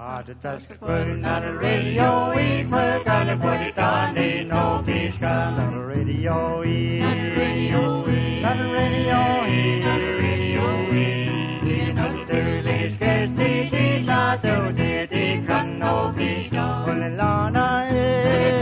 Not a radio, we put on the body down, they know peace come. Not a radio, not a radio, not a radio, not a radio, not a sterling, scarce the teacher, though they can no be done. When the Lana is,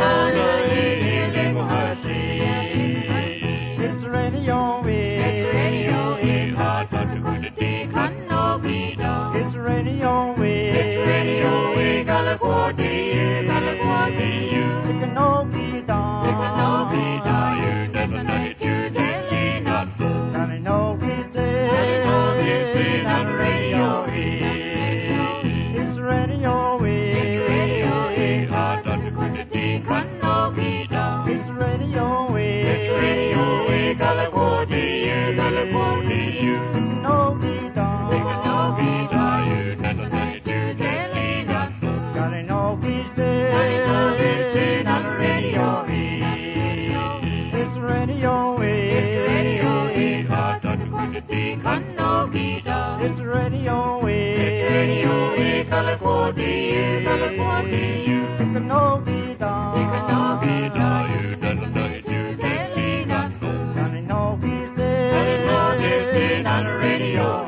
it's a radio, it's a radio, hard but the good they can no be done. It's a radio, it's a radio, Galaguadi, you can no be done. It can no be done, you never know it, you telling us. Can I know he's dead? Can I know he's dead on the radio? It's radio, it's radio, hard but the good they can no be done. It's radio, Galaguadi, you can no be done. It can no be done, you never know it, you telling us. Can I know he's dead? Can I know he's dead on the radio? It's radio, it's radio, hard but the good they can no be done. It's radio, Galaguadi, you can no be done. It can no be done, you never know it, you telling us. Can I know he's dead? Can I know he's dead on the radio?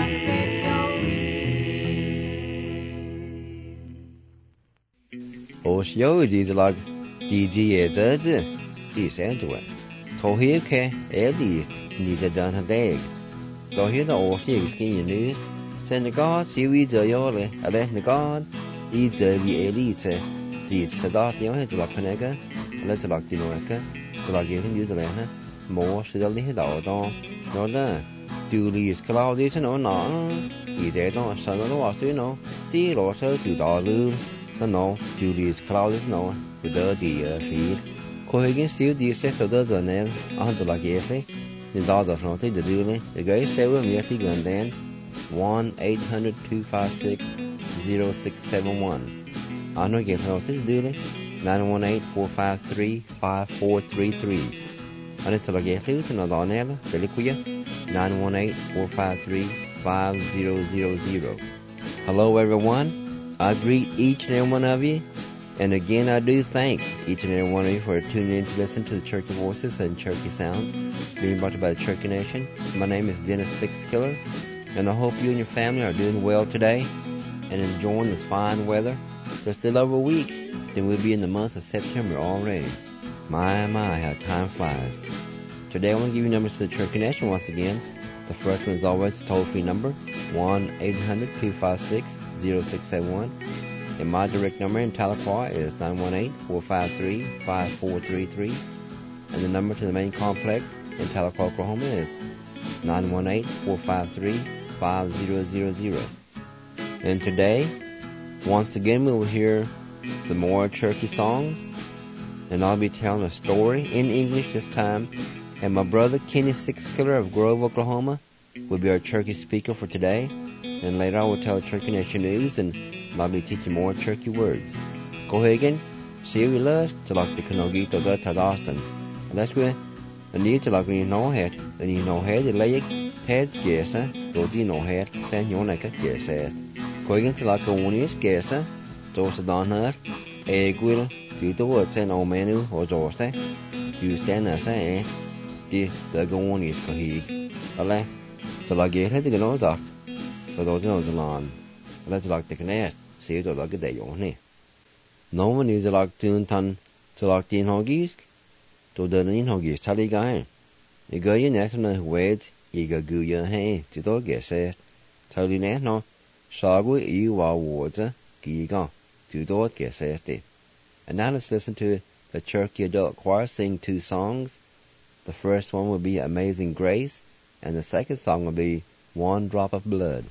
Os yo di lag di e zed di sendwe. To hier ke elist ni de dan hadeg. Do hier de os je skin news. Sen de god si we de yole, ale de god di de vi elite. Di sadat yo het lag penega, ale te lag di noeka, te lag je nu de lena. Mo se de ni da do. No da. Du lis Claudius no na. I de no sa no was you know. Di lo so du da lu. No, Julius Claudius no, the dirty field. Cohigan still the set of the nail, under like yesterday. The daughter of nothing, the duly, the guy said with me if he gun then 1-800-256-0671. I know get notice duly 918-453-5433. And it's like yesterday to another nail, the liquia 918-453-5000. Hello everyone. I greet each and every one of you, and again I do thank each and every one of you for tuning in to listen to the Cherokee Voices and Cherokee Sounds being brought to you by the Cherokee Nation. My name is Dennis Sixkiller, and I hope you and your family are doing well today and enjoying this fine weather. Just a little over a week, then we'll be in the month of September already. My, how time flies. Today I want to give you numbers to the Cherokee Nation once again. The first one is always a toll-free number, 1-800-256-0671, and my direct number in Tahlequah is 918-453-5433, and the number to the main complex in Tahlequah, Oklahoma is 918-453-5000. And today, once again, we will hear some more Cherokee songs, and I'll be telling a story in English this time, and my brother Kenny Sixkiller of Grove, Oklahoma, will be our Cherokee speaker for today. And later I will tell Cherokee Nation news, and I'll be teaching more Cherokee words. Go again. See we love to like the Kanogi to the Tadastan. And that's where the need to like when you know head, and you know head, the leg, heads, yes, those you know head, send your neck, yes, go again to like a one is guess, those are done her, egg will, do the words and old menu or those, you stand as I the go one is for he. Ale, to like get head to know that. For those knows the lawn. Let's like the nest, see to like a day on it. No one is like tune ton to like the hoggies to the in hoggies, tally guy. You go your national weight, you go goo your hay to dog get said. Tell you no, Sagu you are water, giga, to dog get said. And now let's listen to the Cherokee Adult Choir sing two songs. The first one will be Amazing Grace, and the second song will be One Drop of Blood.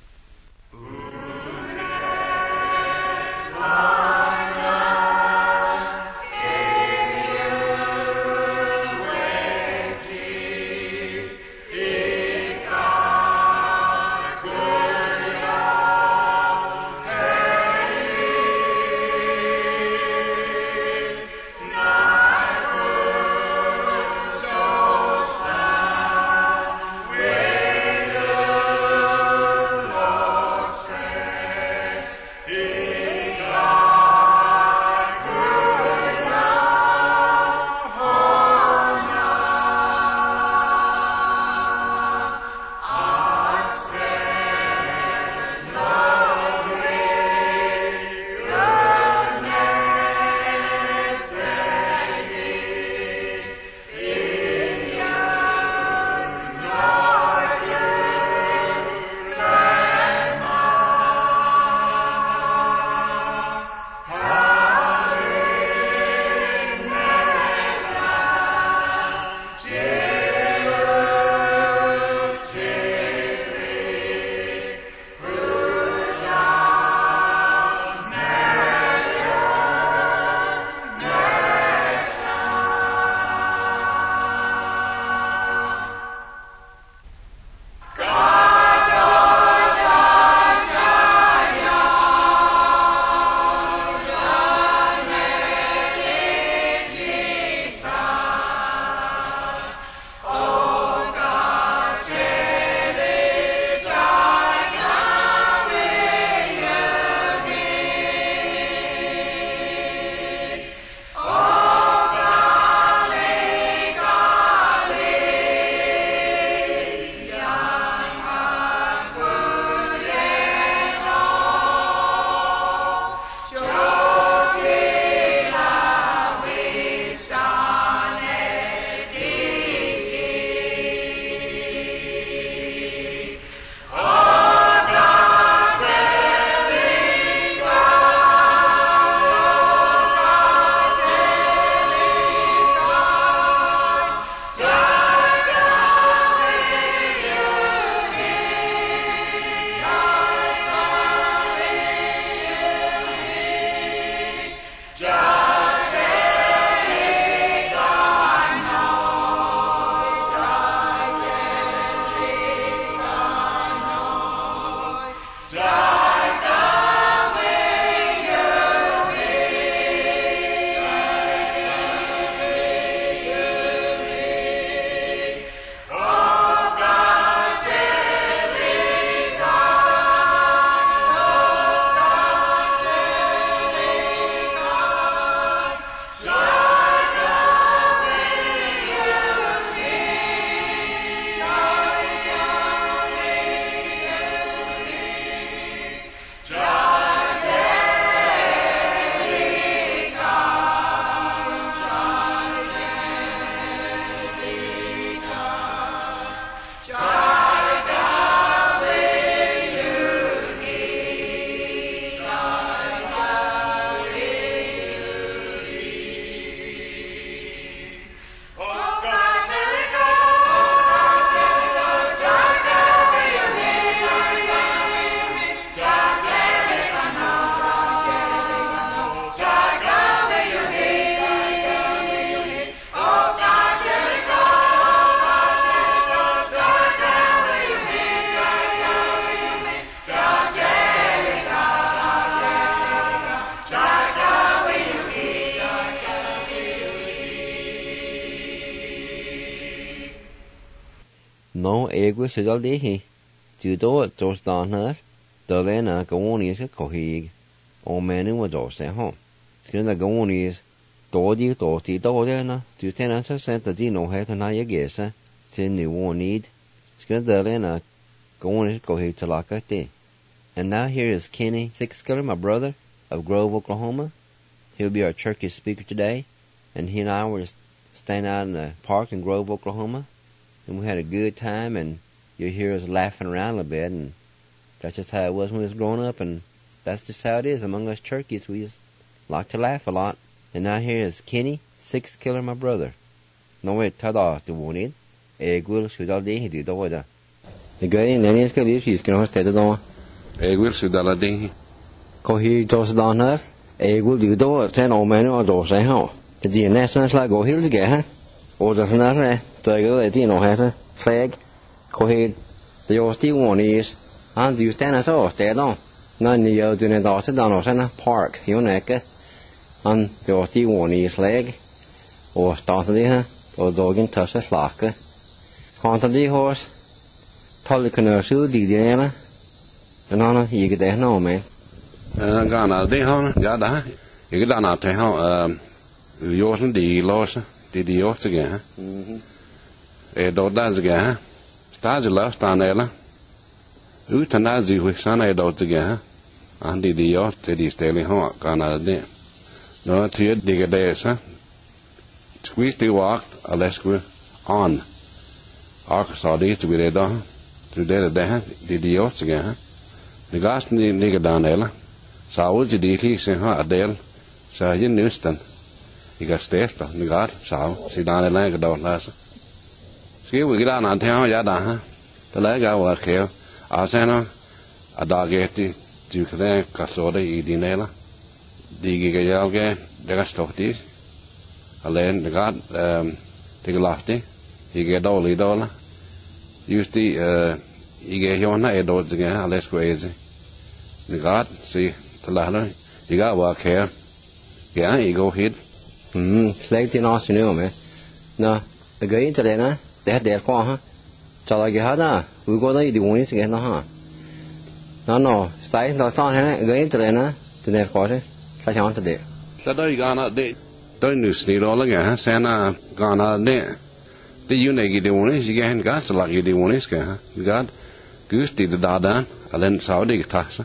Yeah. No ego sudal dehi. Judo tos donner. Dolena gawonies kohig. O menu was also home. Skin the gawonies. Dodi dodena. Tutena sent the dino het na yegesa. Sin you won't need. Skin the lena gawonies kohig talakate. And now here is Kenny Sixkiller, my brother, of Grove, Oklahoma. He'll be our church speaker today. And he and I were staying out in the park in Grove, Oklahoma. And we had a good time, and you'll hear us laughing around a little bit. And that's just how it was when we was growing up, and that's just how it is among us turkeys. We just like to laugh a lot. And now here is Kenny Sixkiller, my brother. No way tada to wanted. Egwil sudal dehi du doida. The guy in any scale she's going to stay on. Egwil sudal dehi. Kohi dos donar. Egwil du do ten old man or dos I ho. The DNS is like go hills again. Or the another. The girl dino had a flag. Kohi the old still one is. And you stand at all, stay on. None you do not sit down or park, you neck. And your still one is leg. Or started here, or dog in touch a slack. Haunted the horse. Tolican or shoe, Diana. And on you get there, no man. Gana de hon, Gada. You get down out to how, yours and the loss, did the off again. A dog does again. Stars left down there. Utan nazi with sana dot again. And the yacht, the stailing hawk, Gana de. No, to you dig a day, sir. Squeeze the walk, unless we're on. Arkansas used to be there, though. Through there, did the yachts again. The gas nigger down there. Saul, you did he say, huh, Adele. So you knew Stan. He got stairs, the guard, Saul, sit down the leg, don't last. See, we get on and tell Yada, the leg I work here. I say, no, a dog ate the Duke there, Casoda, Edinella. The Gigalge, the rest of this. Alain, the guard, the lofty. He get all the dollar. Used the, he get your night doors again, less crazy. The guard, see, the ladder, you got work here. Yeah, you go hit. Like the nose, you know, man. No, the guy in Telena, they had their car, huh? So like you had that, we go there, the one is again, huh? No, stay not on here, go in Telena, to their quarter, like on today. So you gone out there. Don't you sneak all again, Santa gone out there. The unit the one is again, got so like you the one is, you got goose did the dada, and then Saudi tax.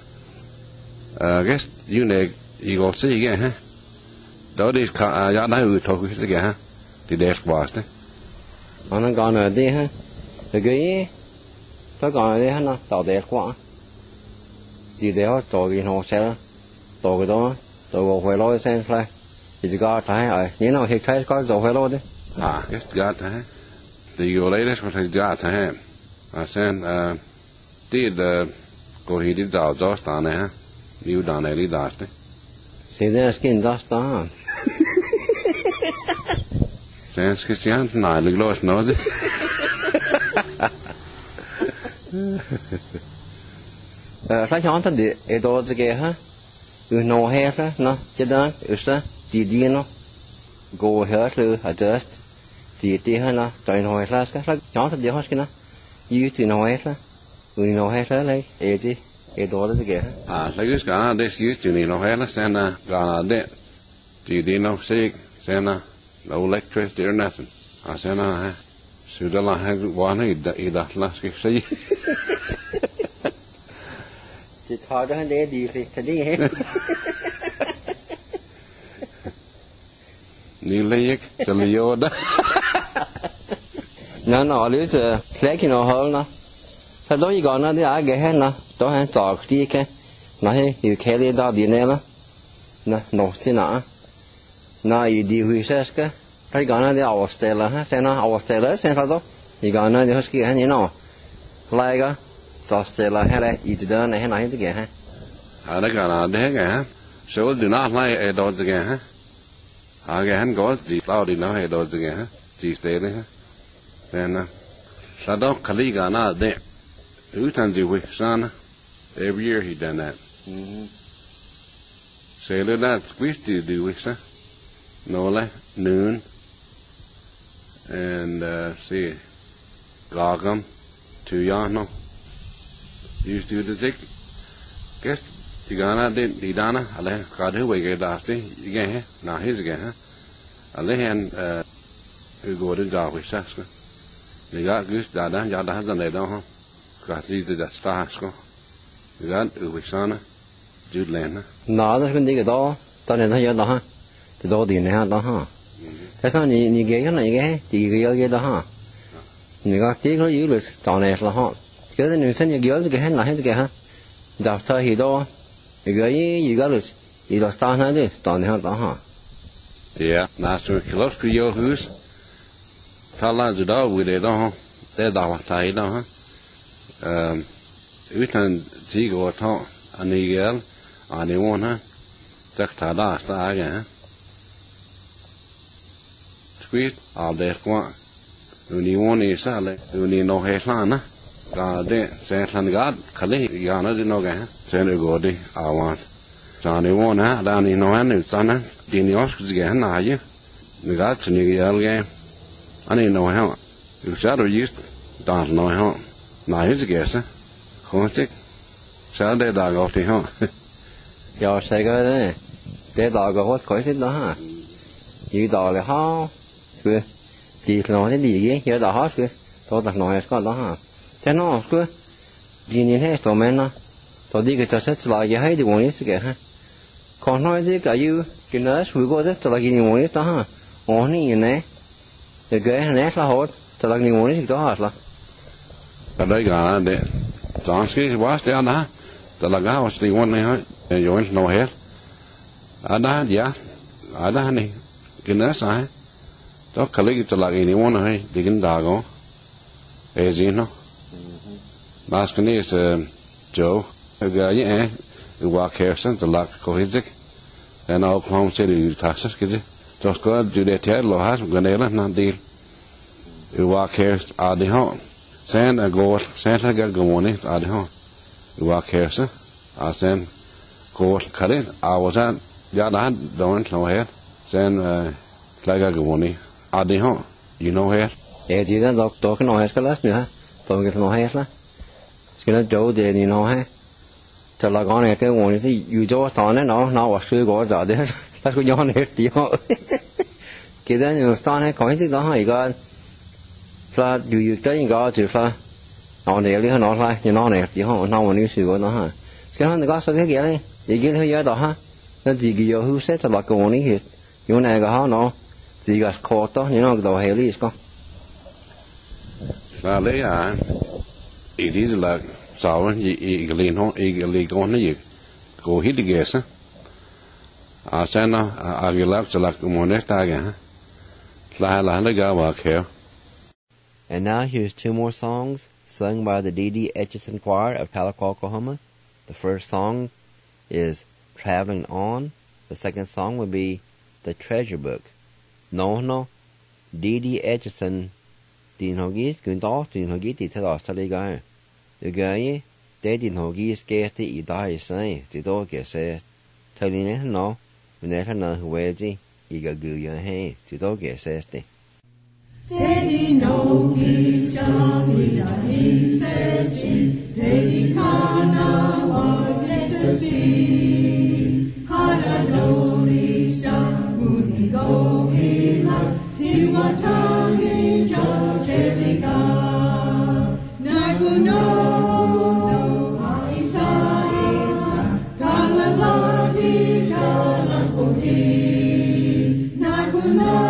I guess you go see again, huh? Though these yacht who talk with again, huh? The desk was there. I'm gone a day, huh? The guy, the guy there, no, so their qua. The there, dog in wholesale, dog on, dog where law is and fly. Is the guard high? You know, he tries guards over loaded. Yes, got to have. The go latest what he got to have. I said, did go he did all just on there. You done any dusty. See their skin dust on. Sans Christian, no, the gloss knows it. Like on the it all together. You know, hair, no, you done, did you know? Go here to adjust. Did you know? Don't know it last, like Johnson, the Hoskina. You to know it, we know it, like, edgy, it all together. Like this guy, this used to know, and gone out there. Did you know, sick, Santa, no electricity or nothing. I said, no, should I have one eat that last see? It's harder than they do today. Nilek, the Leoda. No, it's a flag in a hole now. So don't you go now, I get here now. Don't have talk, do you can? No, you carry it out, you never. No, see now. Now you do research. I go now, the hour steller, huh? Say no, hour steller, say so. You go now, the husky, and you know. Like, just steller, had you done, and I had to get, huh? I got out there, so do not like a dog again, huh? I get goes the cloudy now, a dog again, huh? She stayed there. Then, Shadow Kaliga not there. Who turns you with son? Every year he done that. Say, look, that squeeze to do with, sir. Nola, noon, and see, Gogum, to Yano. Used to the sick. Guess you gonna did the Dana, I let God who we get last day again, now his again. I let him who go to job with Sasko. They got goose Dada, Yada has done they don't. Got lead to that Stasko. You got Uwisana, Jude Lena. Nó nó đi cái đó, tao nên thấy đó ha, thì đó tiền này ha đó ha. Thế sao nhị ghé cái này ghé, thì ghé đó ha. Nhị cái tí nó giữ được tròn này là ha. Cái này sinh nhị ghé cái hết là hết cái ha. Đào thời thì đó, nhị ghé gì cái được, gì đó sao hết đi, tròn này ha đó ha. Yeah, Master Kilovsky your who's. Tala the dog with it on. They're the tie down. We can see go talk and the girl and the one, huh? Take the last again. Squeeze all day one. When you want is salad, when you know Heslana. God, Satan God, Kali, Yana, the no gan. Send a goody, I want. Johnny one, huh? Down in no hand, it's done. Dini Oscars again, are you? The God to New York game. I didn't know how. You shadow used, don't know how. Now here's a guess, huh? Consick. Saturday dog off the home. Giờ sẽ cái đấy, để đòi cái hốt khỏi thích đó ha. Chỉ đòi là ho, cứ chỉ nói cái gì vậy, giờ đòi hốt cứ, tôi đặt nói cái đó ha. Thế nó cứ, chỉ nhìn hết tụi mình nó, tôi đi cái trò sách lại cái hay thì muốn biết cái ha. Còn nói gì cả yêu, cái nó suy qua rất là cái muốn biết đó ha. Ổn như này, cái này là hốt, là cái muốn biết đó hết là. Ở đây cả để, Johnski was there đó. The laga was the one here, and you went no head. Ada, yeah, ada ni. Kena sah. So kalau kita lagi ni mana hai, dikin dago. Ezino. Mas kini is Joe. Gaya walk here since the lag kohizik. And all home city taxes kiji. Just go do that here, lo has ganela na deal. Walk here adi home. Sen a go, sen a get gomoni adi home. Walk here, sir. I send go cut it. I was at Yada, don't know here. Send like a money. I did home. You know here? Yeah, chỉ là đọc cái nói hết cái lát nữa, tôi cái nói hết lá. Cái nó chỗ thì you know hết. Cho là con này cái nguồn thì you cho tao nó vào sư gọi giờ đấy, là cái gió này tí họ. Cái đó nhiều tao này có cái đó hay cái là you cái cái thì là nó này đi nó lại, nhưng nó này tí họ nó mà nếu sư gọi nó ha. Cái nó có sao cái kia này, ý kiến hơi đó ha. Nó chỉ cái hữu xét cho là cái nguồn này hết. Yung này cái nó chỉ có khó to, nhưng nó đầu hệ lý có. Là lấy it is like sao igelin ho igelin con này go hit the gas. Sen agilak chalak monesta ga. La ga wa keo. And now here's two more songs sung by the D.D. Etchison Choir of Tahlequah, Oklahoma. The first song is Traveling On. The second song would be The Treasure Book. No, D.D. Etchison, Din Hogis, Gundos, Din Hogis, the Tadas Taligai. The guy, Din Hogis, Gas the Idai say, the dog says, telling it no, when they know who wears it, Iga Guya Hay, the dog says the. Daddy no he's Johnny, he says Daddy Kana wa Nesasi Hadadori Shamuni go ila Tiwatangi Jojelika Naguno Aisa Kalalati Kalapoti Naguno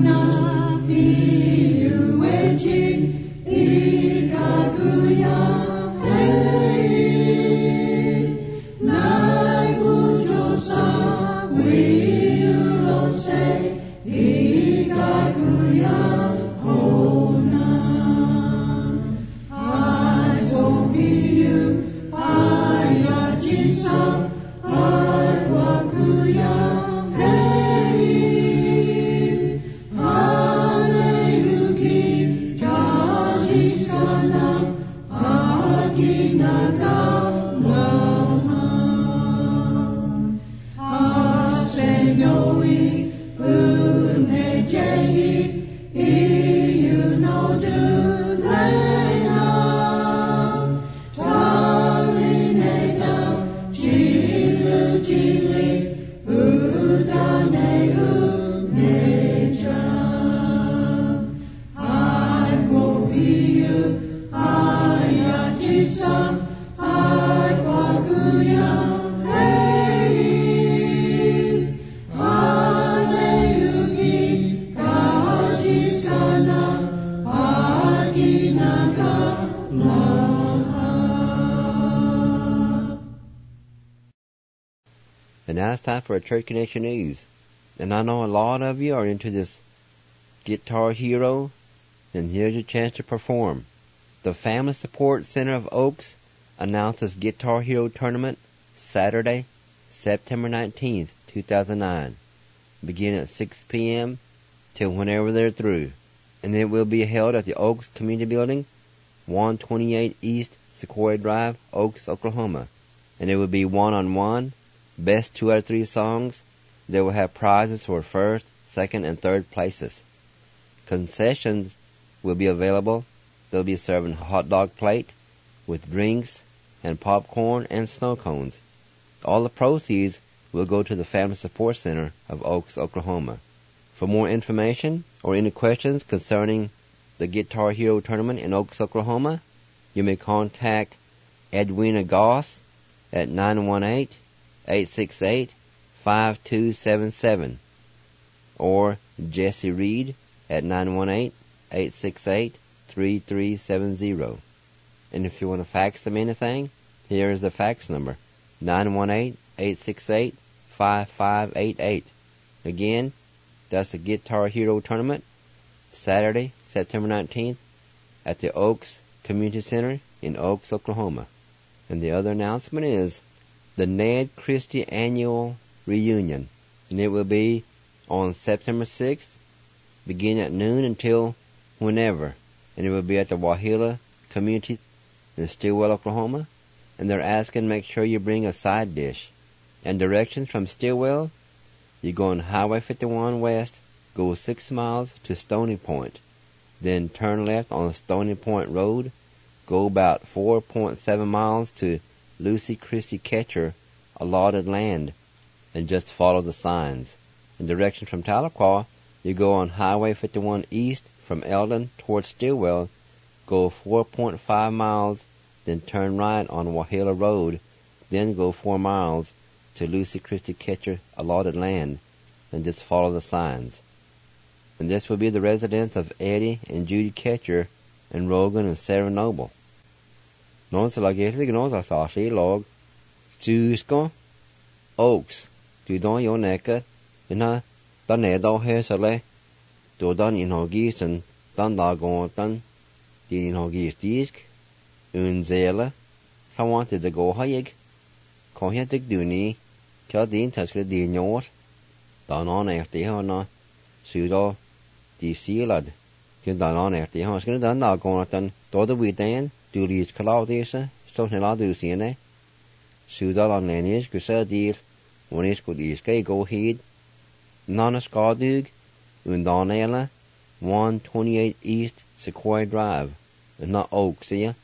And now it's time for a Church Connection News. And I know a lot of you are into this Guitar Hero, and here's your chance to perform. The Family Support Center of Oaks announces Guitar Hero Tournament Saturday, September 19th, 2009, beginning at 6 p.m. till whenever they're through. And it will be held at the Oaks Community Building, 128 East Sequoia Drive, Oaks, Oklahoma. And it will be one-on-one, best 2 out of 3 songs. They will have prizes for first, second, and third places. Concessions will be available. They'll be serving a hot dog plate with drinks and popcorn and snow cones. All the proceeds will go to the Family Support Center of Oaks, Oklahoma. For more information or any questions concerning the Guitar Hero Tournament in Oaks, Oklahoma, you may contact Edwina Goss at 918-868-5277 or Jesse Reed at 918-868-3370. And if you want to fax them anything, here is the fax number, 918-868-5588. Again, that's the Guitar Hero Tournament, Saturday, September 19th, at the Oaks Community Center in Oaks, Oklahoma. And the other announcement is the Ned Christie Annual Reunion, and it will be on September 6th, beginning at noon until whenever, and it will be at the Wauhila Community in Stillwell, Oklahoma, and they're asking make sure you bring a side dish. And directions from Stillwell, you go on Highway 51 West, go 6 miles to Stony Point, then turn left on Stony Point Road, go about 4.7 miles to Lucy Christie Ketcher allotted land, and just follow the signs. In direction from Tahlequah, you go on Highway 51 East from Eldon towards Stillwell, go 4.5 miles, then turn right on Wauhila Road, then go 4 miles to Lucy Christie Ketcher allotted land, and just follow the signs. And this will be the residence of Eddie and Judy Ketcher and Rogan and Sarah Noble. Non se la gete gnos a thasi log Tusko Oaks tu don yo neka ina dan nedo hesale do dan in hogis and dan dagon din in hogis disk unzela sa wanted to go hayig ko hetig duni ka din taskle din yor dan on efti hona sudo di silad kin dan on efti hona skun dan dagon do the weekend du lis kalaudese so nela du siene sudal on lenis gusa dir onis go diske go heed nanas gadug undanela 128 East Sequoia Drive na Oaksia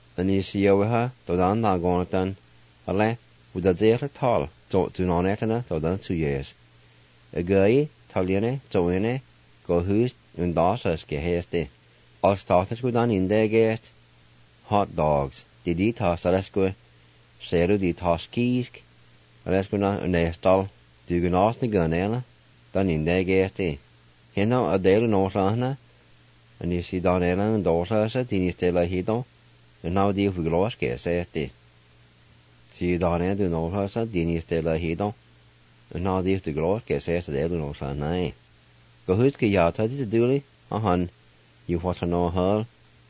anisia to dan dagonatan ale with the data tall to nonetana to dan 2 years a guy taliene to ine go hus undasas geheste all started go dan in der gest hot dogs didi toss let's go seru di toss kisk let's go na nestal du gnas ni ganela dan in der gest Hino a delu no sana. And you see down and daughter sa tini stella hito. And now the we lost ke sesti. See down and no sa tini stella hito. And now the we lost ke sesti delu no sana. Go hut ke yata di duli. Ahan. You want to know her?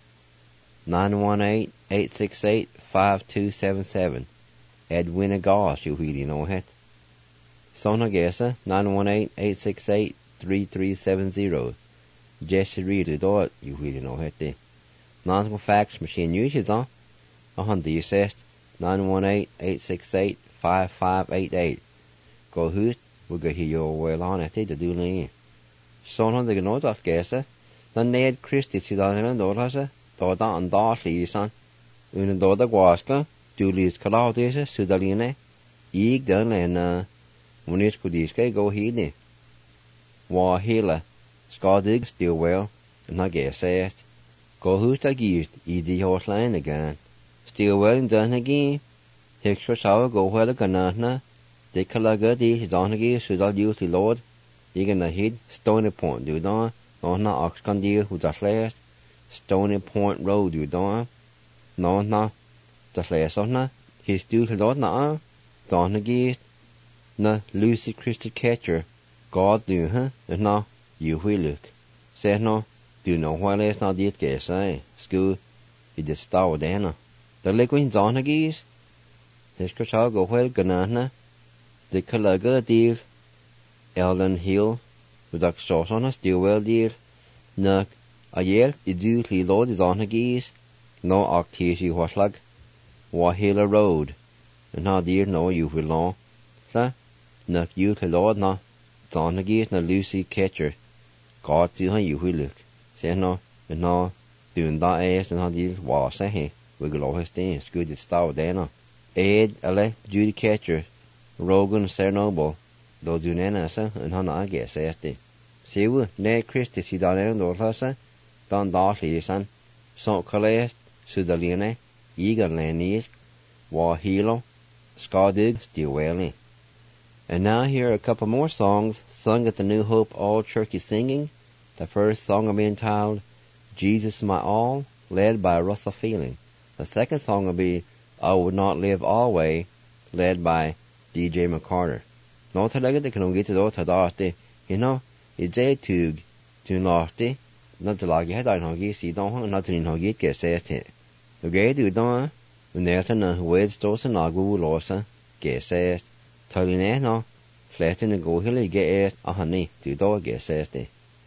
918-868-5277. Edwina Goss, you really know it. Sona Gessa, 918-868-3370. Jesse Reed, do it, you really know it. Non fax machine uses on. The you says 918-868-5588. Go hoot, we'll go hear your well on it, to do me. Sona the know that Gessa. Den Ned Christie sidan en dårlase, da en lisan, under da guaska, Julius Claudius, Sudaline, ig den en muniskudiske go hini. Wa hele, skadig still well, and I guess says, go who's a gift, the horse line again. Still well and done again. Hicks sour go well a ganana, de calaga di donagi, Sudal use the Lord, digging the head, Stony Point, do don. Na Oxcondeal who das last, Stony Point Road you don. Na das last na, his do Lord na Donagist, na Lucy Christy Catcher, God do na you will look. Say no, do no while last na did get say, school, it is star dana. The liquid Donagist, his crachal go well ganana, the Calaga deal, Eldon Hill, with a sauce on a still well deal. Nuck, a yell, the duty Lord is on a geese, no octasi horslag, Wahila Road, and how dear no you will know. Sa, nuck you to Lord na, it's on a geese na Lucy Catcher, God see how you will look. Say no, and no, doing that ass and how dear was say, we go low his things, good it's stout then. Ed, Ale, Judy Catcher, Rogan, Cernoble, do do nana, and how I guess, says See we, Ned Christie, si dan en dårlase, dan lisan, St. Calais, Sudaline, Egan Lanies, Wa Hilo, Skadig, still welly. And now here are a couple more songs sung at the New Hope All Church Singing. The first song will be entitled, Jesus My All, led by Russell Feeling. The second song will be, I Would Not Live Always, led by DJ McCarter. No talaga de kan get do tadarte, you know, it's a tug, to lofty, not to log head on hoggy, see don't not in hoggy get says it. Okay, do don't, when there's a wed stores and nagu losa, get says, telling no, flat in the go hill get a honey, to do get says it.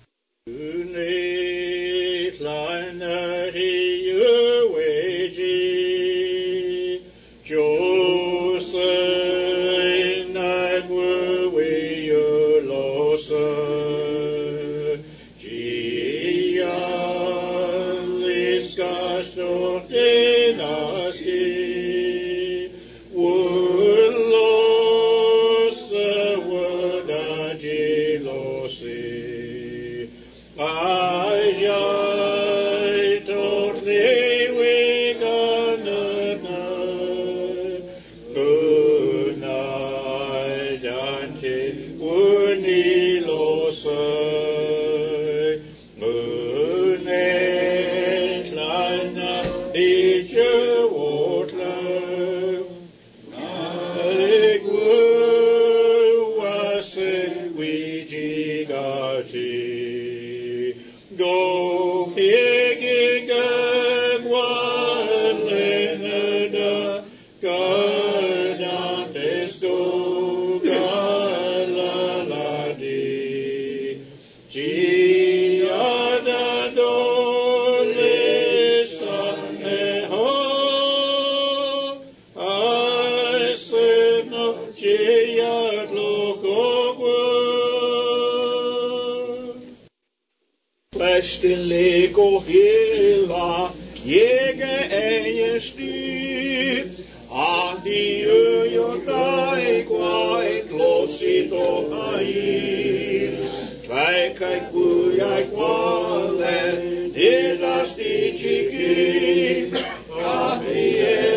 Stille gå hela, jäge ej styr. Ahdi öjökai quai klosit ohair. Tväikai kujai quale, dirasti chiki. Ahdi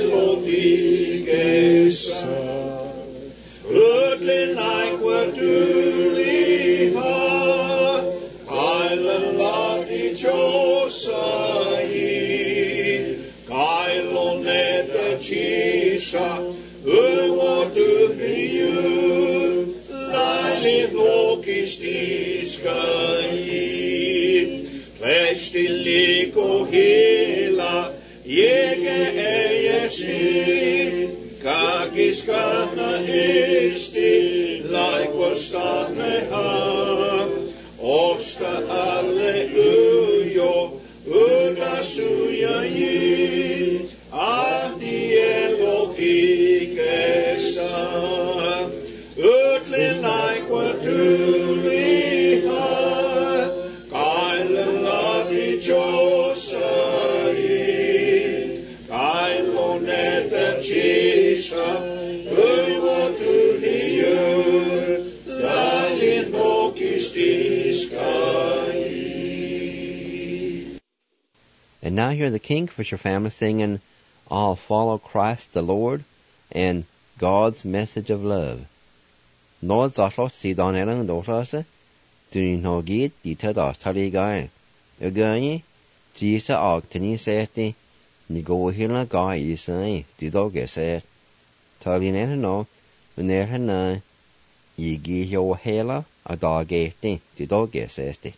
elotikessa. Ödlin like what do liha. And now hear the Kingfisher family singing I'll Follow Christ the Lord and God's Message of Love. Nord Zotlo si don elang dotlase, Dunin no git dita das taligai. Agani, Jisa og tini seti, ni go hila gai isai, didoge set. Talin no, unerhana, yigi yo hela, a dog eti, didoge seti.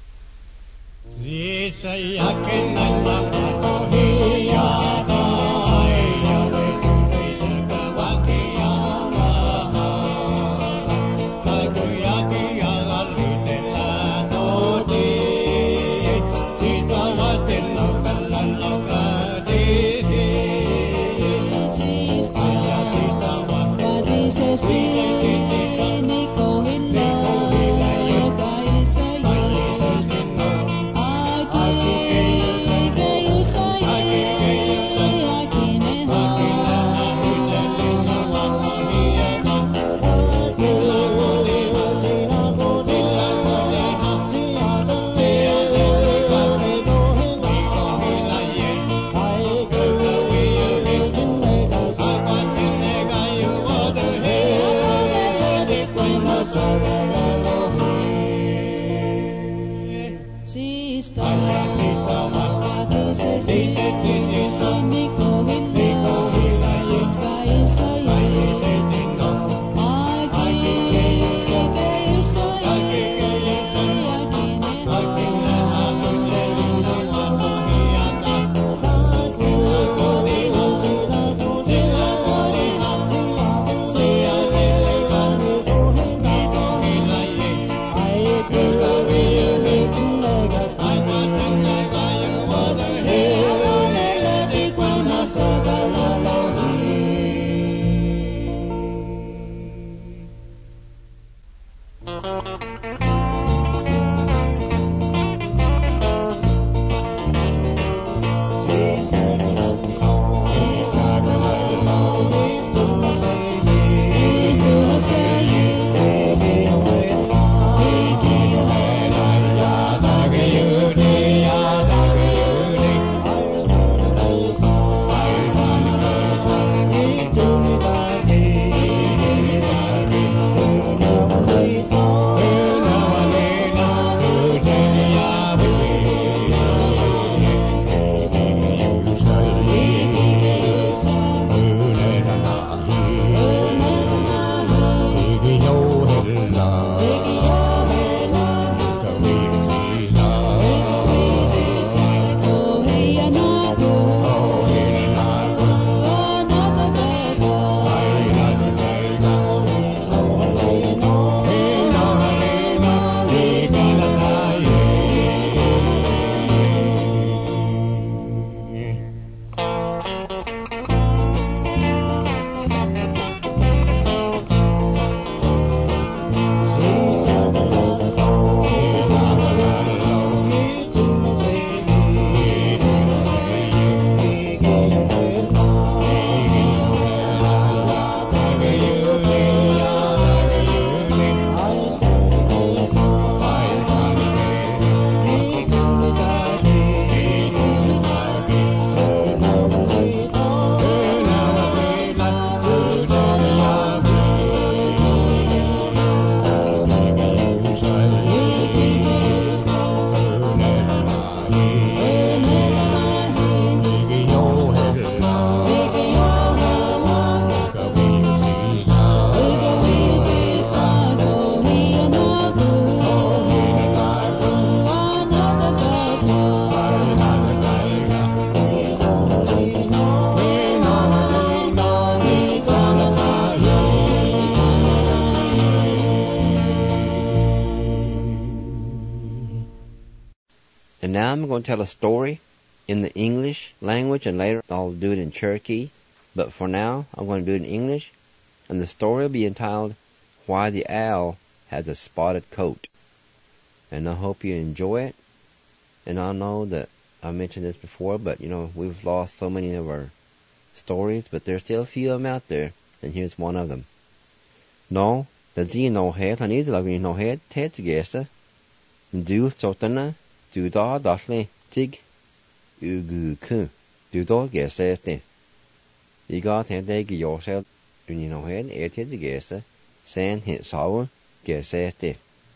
And now I'm going to tell a story in the English language, and later I'll do it in Cherokee. But for now, I'm going to do it in English, and the story will be entitled, Why the Owl Has a Spotted Coat. And I hope you enjoy it. And I know that I mentioned this before, but we've lost so many of our stories, but there's still a few of them out there, and here's one of them. No, the Z no head, and either like no head, Ted together. Do Totana, do da dasle, tig, ugu ku, do da gesete. You got head, they get yourself, no head, Ted together, sand hit sour, gesete.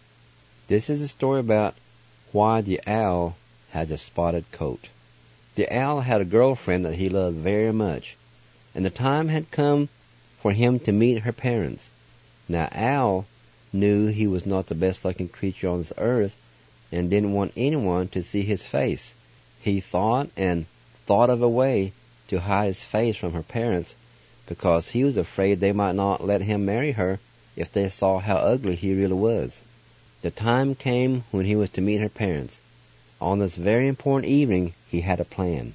This is a story about why the owl has a spotted coat. The owl had a girlfriend that he loved very much, and the time had come for him to meet her parents. Now, Owl knew he was not the best-looking creature on this earth and didn't want anyone to see his face. He thought of a way to hide his face from her parents because he was afraid they might not let him marry her if they saw how ugly he really was. The time came when he was to meet her parents. On this very important evening, he had a plan.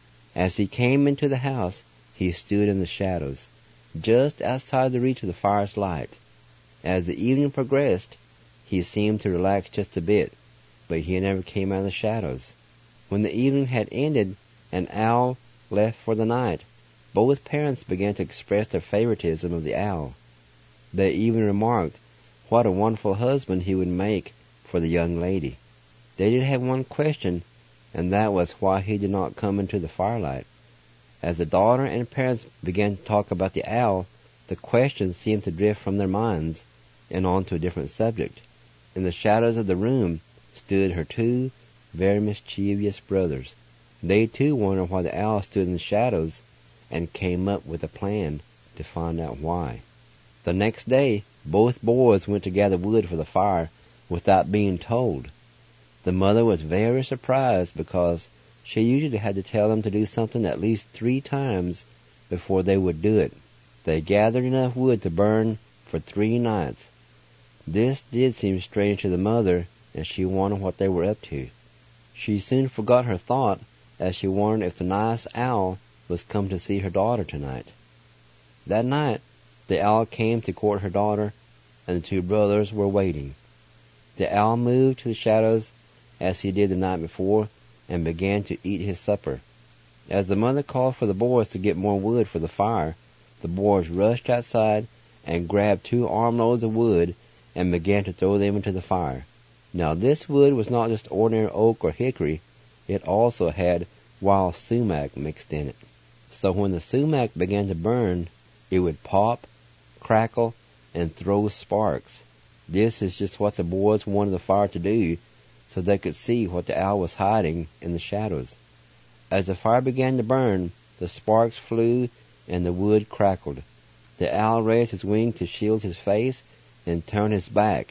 As he came into the house, he stood in the shadows, just outside the reach of the fire's light. As the evening progressed, he seemed to relax just a bit, but he never came out of the shadows. When the evening had ended and Owl left for the night, both parents began to express their favoritism of the owl. They even remarked what a wonderful husband he would make for the young lady. They did have one question, and that was why he did not come into the firelight. As the daughter and parents began to talk about the owl, the question seemed to drift from their minds and on to a different subject. In the shadows of the room stood her two very mischievous brothers. They too wondered why the owl stood in the shadows and came up with a plan to find out why. The next day, both boys went to gather wood for the fire without being told. The mother was very surprised because she usually had to tell them to do something at least 3 times before they would do it. They gathered enough wood to burn for 3 nights. This did seem strange to the mother, and she wondered what they were up to. She soon forgot her thought as she wondered if the nice owl was come to see her daughter tonight. That night, the owl came to court her daughter, and the 2 brothers were waiting. The owl moved to the shadows as he did the night before, and began to eat his supper. As the mother called for the boys to get more wood for the fire, the boys rushed outside and grabbed 2 armloads of wood and began to throw them into the fire. Now this wood was not just ordinary oak or hickory, it also had wild sumac mixed in it. So when the sumac began to burn, it would pop, crackle, and throw sparks. This is just what the boys wanted the fire to do, so they could see what the owl was hiding in the shadows. As the fire began to burn, the sparks flew and the wood crackled. The owl raised his wing to shield his face and turned his back.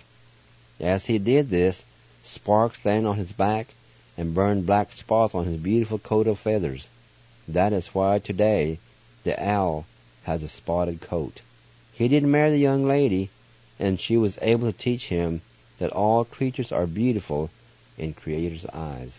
As he did this, sparks landed on his back and burned black spots on his beautiful coat of feathers. That is why today the owl has a spotted coat. He did marry the young lady, and she was able to teach him that all creatures are beautiful in Creator's eyes.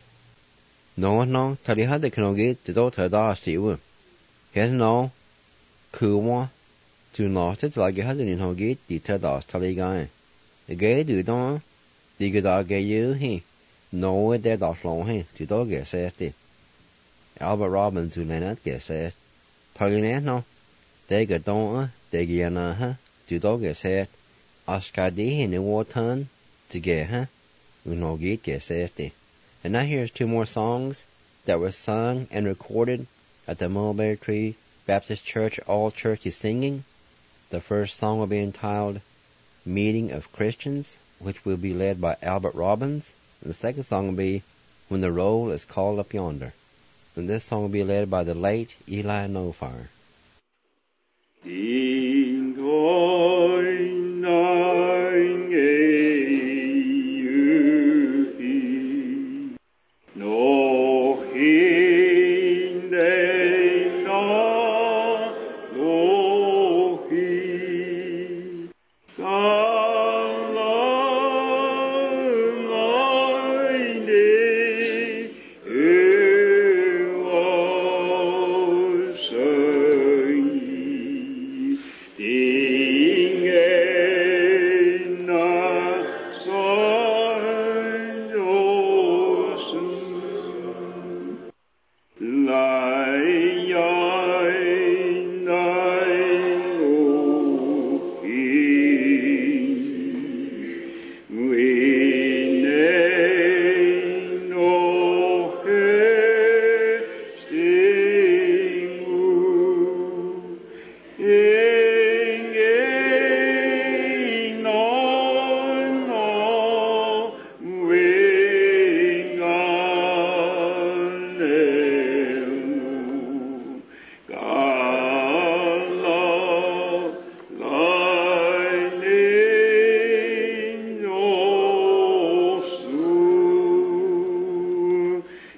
No, tali hade knoge to do ta da stiwe. He no, kuwa, to not it like hade in hoge di ta da tali guy. The gay do don, the good dog you he. No, it dead off long he, to dog get said. Albert Robbins who Leonard get said. Tali no, they get don, they get na, to dog get said. Oscar D in the war turn to get, no get said. And now here's 2 more songs that were sung and recorded at the Mulberry Tree Baptist Church All Churches Singing. The first song will be entitled Meeting of Christians, which will be led by Albert Robbins. And the second song will be When the Roll is Called Up Yonder. And this song will be led by the late Eli Nofire.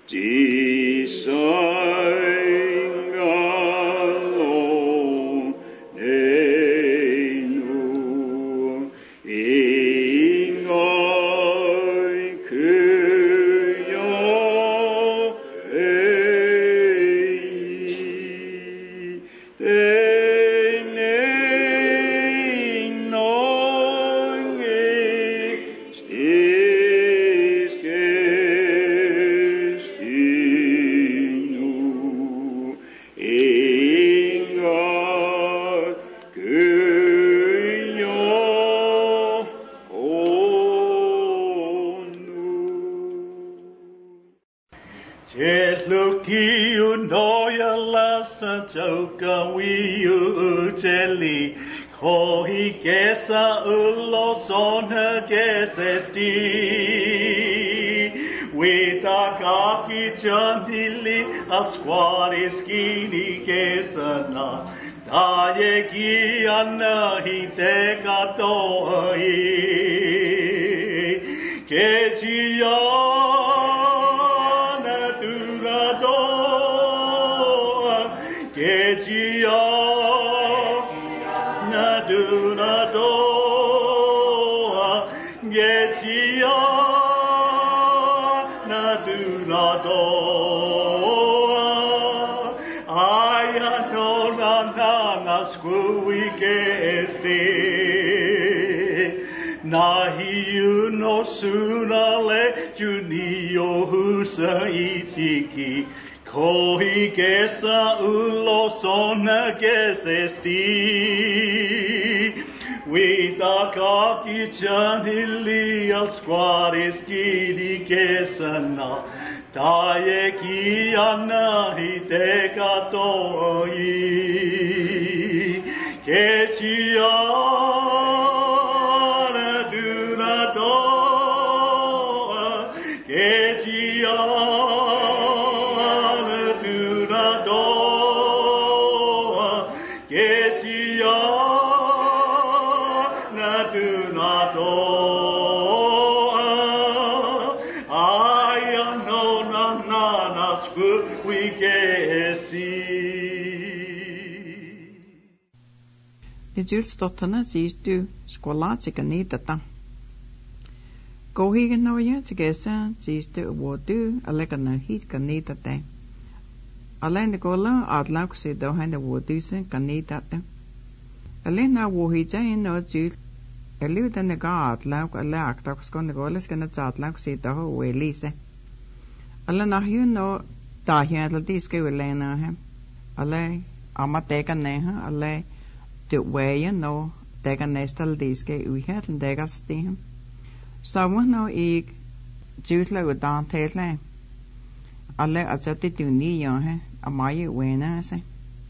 Julstottana siistu skolatsika niitata. Kohigen noja tsigesa siistu uotu alekana hitka niitate. Alain de kola atlauksi dohan de uotusen kanitate. Alain na wuhija in no jul. Eliutan de ga atlauk ala aktakskon de goles kana atlauksi doho uelise. Alain na hiu no tahia atlatiske ulena he. Alain amateka neha alain det veje no dækker næstal diske uhelden dækker stigen. Så må no I jutla udan tætla. Alle at det du ni ja he, amai wena se.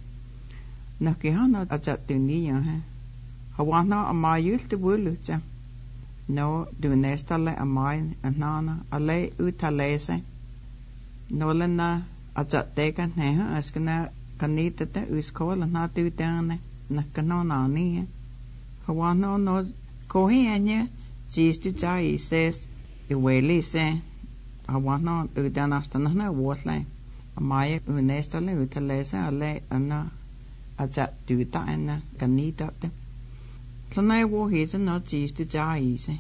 Nok I har no at du ni ja he. Hawana amai yult bulutja. No du næstal amai anana alle utalese. No lena at dækker neha askana kanita ta uskola na du dane. Nakano nani Hawano no kohi anya jistu jai says iweli se Hawano udanastana na watle amaya unestale utalesa ale anna aja duta anna kanita te Tlana wo hisa no jistu jai se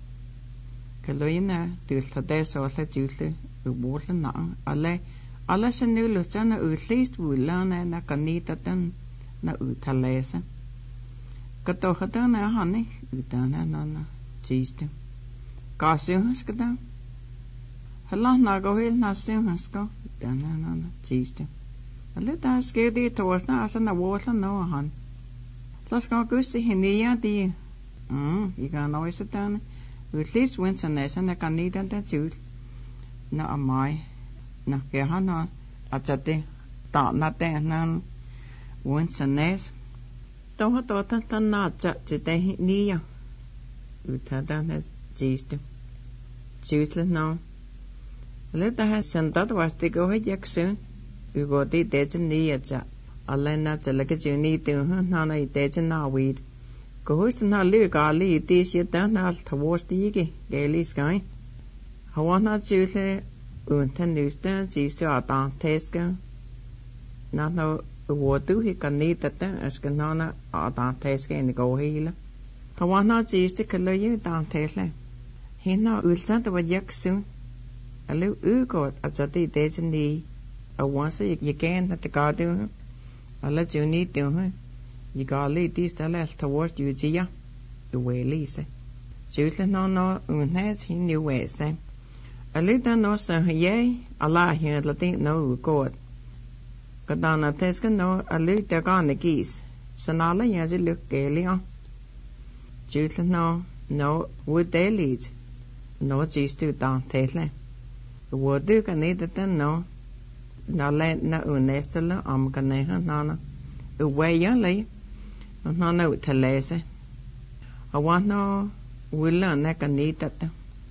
Kaloina dulta desa wala julte uwole na ale se nulutana utlist wulana na kanita ten na utalese. Katohata na hani utana na jistu. Kasuhas kada. Hala na gohil na suhas ko utana na jistu. Alita skedi toasna asa na wotla no han. Las ko gusti hinia di. Iga noise dan. Utlis winsanesa na kanida da jul. Na amai. Na kehana achate ta na te na Winsanes Toha tota tanatsa chite niya Utada na jistu Chusle no Leta ha santat wasti go he jaksun Ugoti dejan niya cha Alena chalaka juni tuha nana itejan na weed Gohus na liu gali iti siya na tawos tigi Gali sky Hawana chusle Unten nysta jistu atan teska. Nano uotu hi kanitata askanana atan teska in gohila. Kawana jistu kaloyu dan tesla. Hina ulsanta wa yaksu. Alu ugot ajati dejani. Awansa yakan at the garden. Ala juni tu. Yigali distala towards Ujia. The way Lisa. Jutla no unhes he knew where say. A little no so ye, Allah here letting no God. Kadana Teska no a little gone the geese. So Nala Yazi look gaily on. Jutla no would they lead. No cheese to down Tesla. The word do can need it no. Na let na unestella ganeha nana. Away young lay. No no to lazy. I want no will learn that can need that.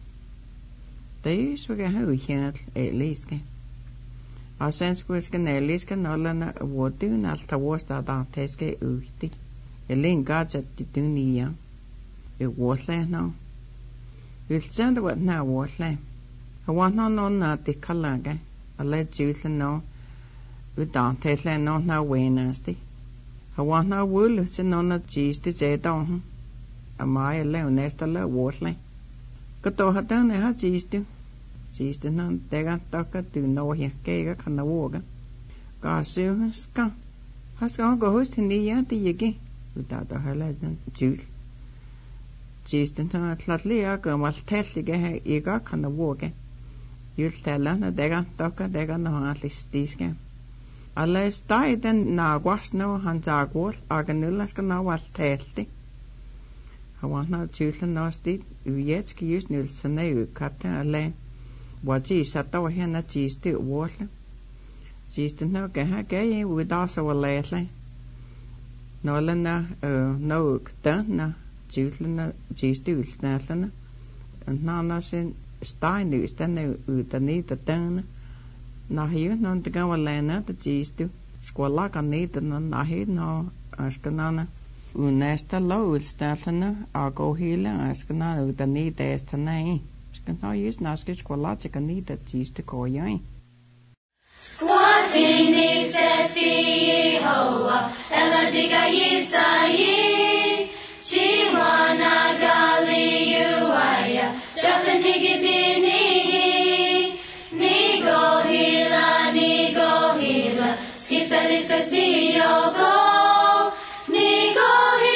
These we can have here at least. Our sense was can at least can all learn a word do not towards that teske uti. A link got at the dunia. It was land now. We'll send what now was land. I want no not the color. I let you know. We don't tell land not now way nasty. I want no wool, it's no cheese to say down. Am I alone nest a little water? Kato had done a cheese to. Cheese to none, they got talker to know here, gay can the water. God soon has come. Has gone go host in the yard again without a highlight juice. Cheese to turn flatly, I go must tell the gay eager can the water. You'll tell them they got talker, they got no at least this game. Unless died then now was no hands are good, Arganulas can now what tasty. I want no children no steed, yet use Nilsson now cut a lane. What she sat over here not cheese to water. She's to know gay with also a lately. No lena, no done, children cheese to snapping. And now sin stein is then with the need the done. Now here none to go a lana the cheese to. Squalla can need and I hear no askanana. Unesta low statana, I'll go healer, askanana with the need as to name. Skan no use naskis qualatica need that cheese to call you. Swatini sesi hoa, ella diga yisai, chiwana gali uaya, japanigitini, nigo hila, skisaliska siyogo, nigo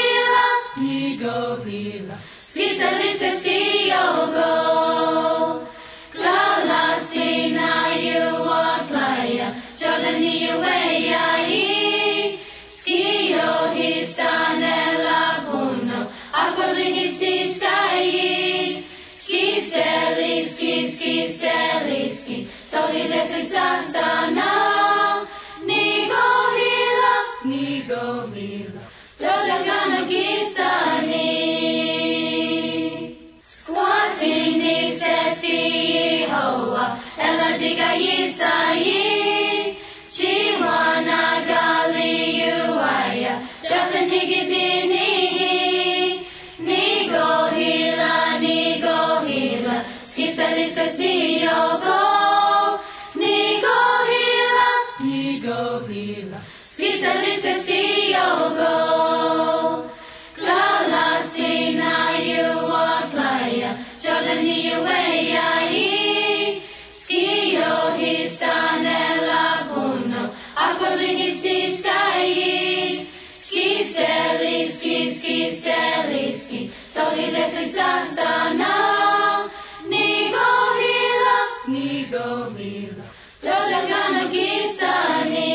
hila, skisaliska siyogo. Ski, so he lets it now. Nigo hila, Toda gana gisani. Swatini sesi hoa, ella diga yisai, chiwana gali uaya, japanigitini, nigo hila, skisaliska siyogo, nigo hila, skisaliska siyogo. Klala sina yuwa flya, Jordan yuweyai, skiyo histanela puno, aqualingisti sky, ski, so he lets it now. Nigo hila, Toda gana gisani.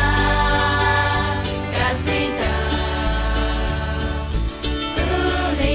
Uli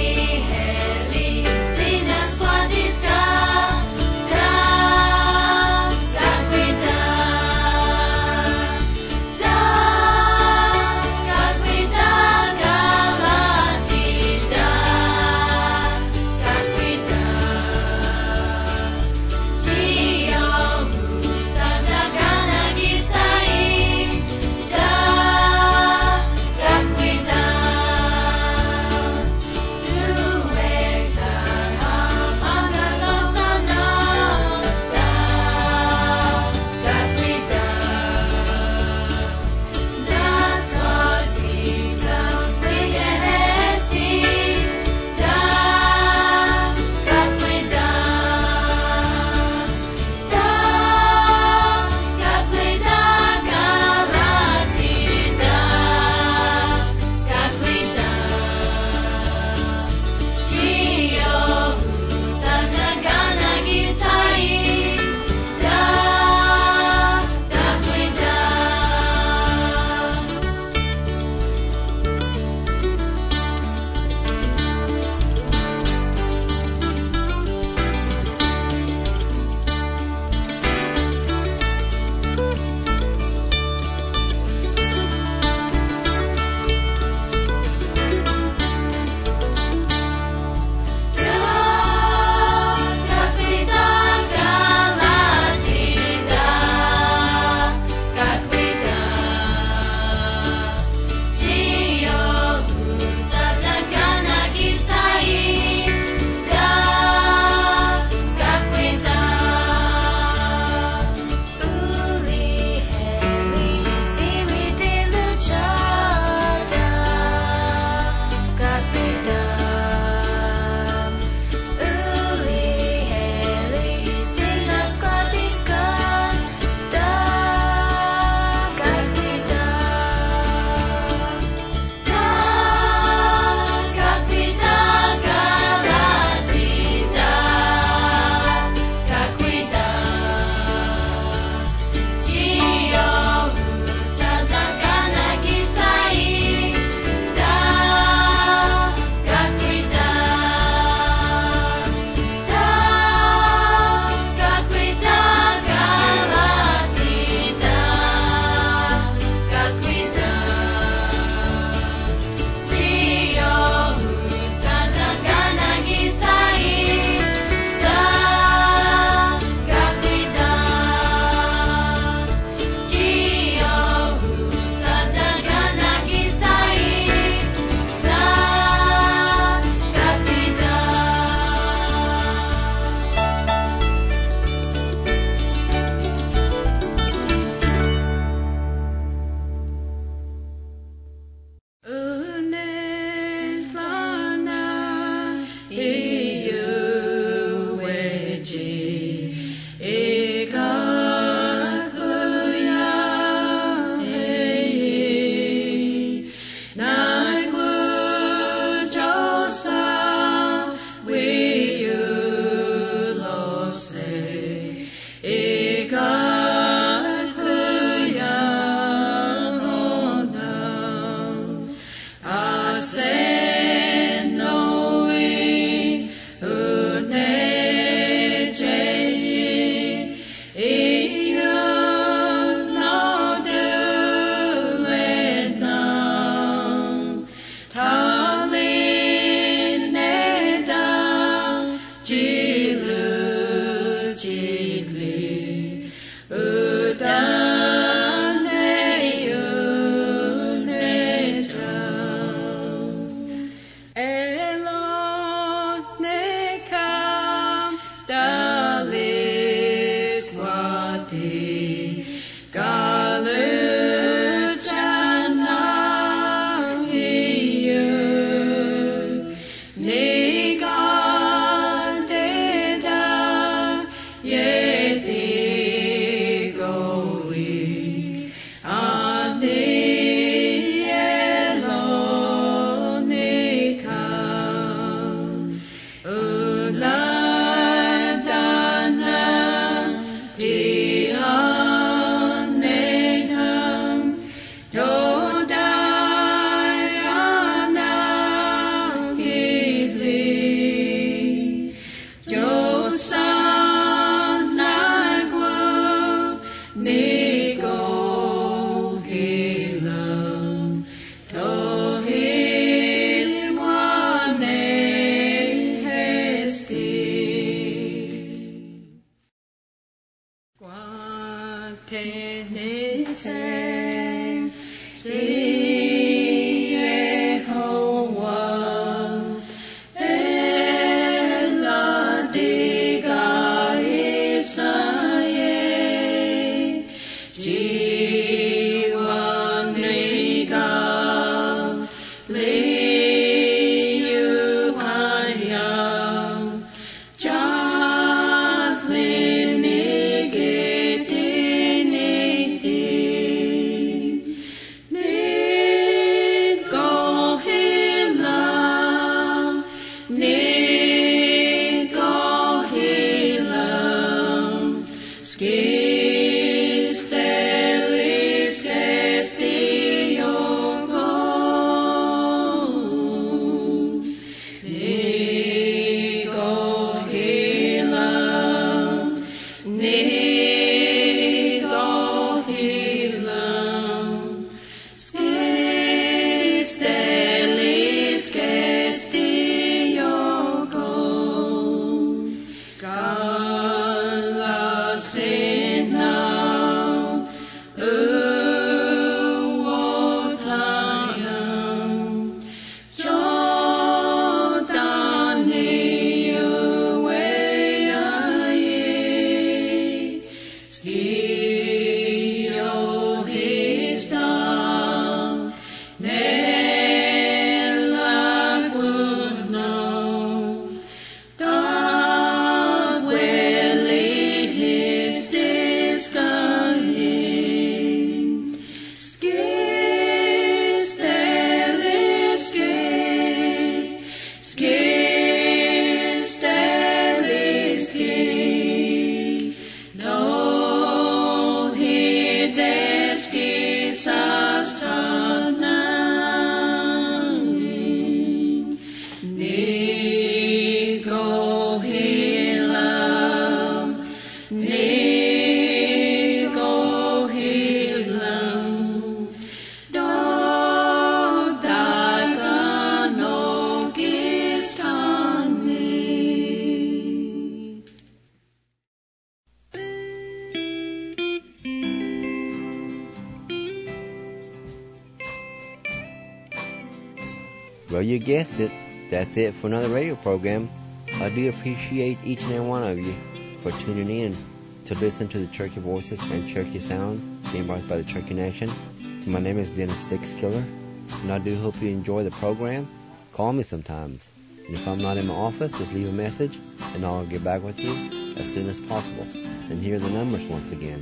Well, you guessed it. That's it for another radio program. I do appreciate each and every one of you for tuning in to listen to the Cherokee Voices and Cherokee Sounds being brought by the Cherokee Nation. My name is Dennis Sixkiller, and I do hope you enjoy the program. Call me sometimes. And if I'm not in my office, just leave a message, and I'll get back with you as soon as possible. And here are the numbers once again.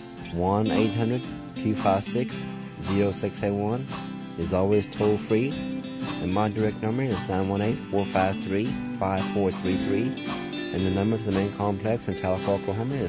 1-800-256-0681 is always toll free, and my direct number is 918-453-5433, and the number to the main complex in Tahlequah, Oklahoma is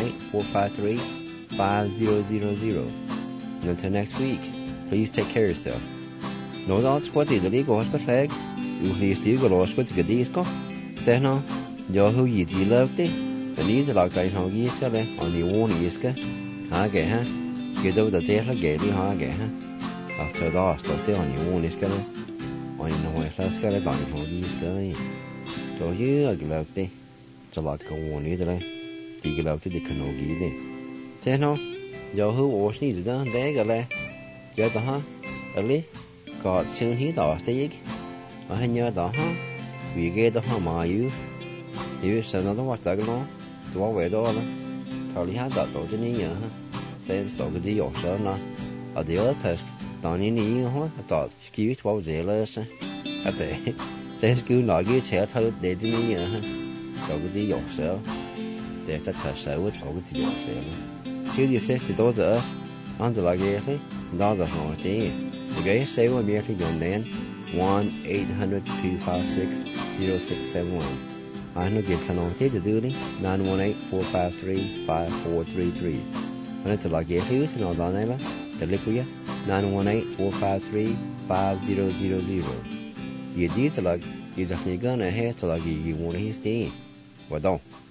918-453-5000. And until next week, please take care of yourself. No doubt what is the legal hospital, you please do go lost with the disco. Say no, you're who you love it, and these are like I know you on the one is good. I get, huh? Get over the tail of Gaily, I get, huh? After that, still on your own is good. I know where that's got a bunny for these guys. So you are loved it. So like go on either. You love the canoe either. Say no, you're who was needed done, they got there. Get the huh? Early. Got soon he lost the egg. I nhớ đó ha, vì ghê đó mà yêu sao nó quá trời nó, tôi về đó đó, thằng lý hát tổ cho nên nhớ ha, xem tổ cái gì ở sao nó, ở đó thì tao ní ní hết, tao cứu bao giờ là sao, để xem cứu nói cái xe thôi để cho nên nhớ ha, tổ cái gì ở sao, để chắc thật sự với tổ cái gì ở sao, chứ đi xem thì đó giờ, anh giờ là ghê thế, đó giờ hỏi thế, cái xe của mình thì gần đến 1-800-256-0671. I know get on to do it. 918-453-5433. And it's like a huge and all that neighbor. The liquid 918-453-5000. You did like you just need gonna have to like you want to stay. Well, don't.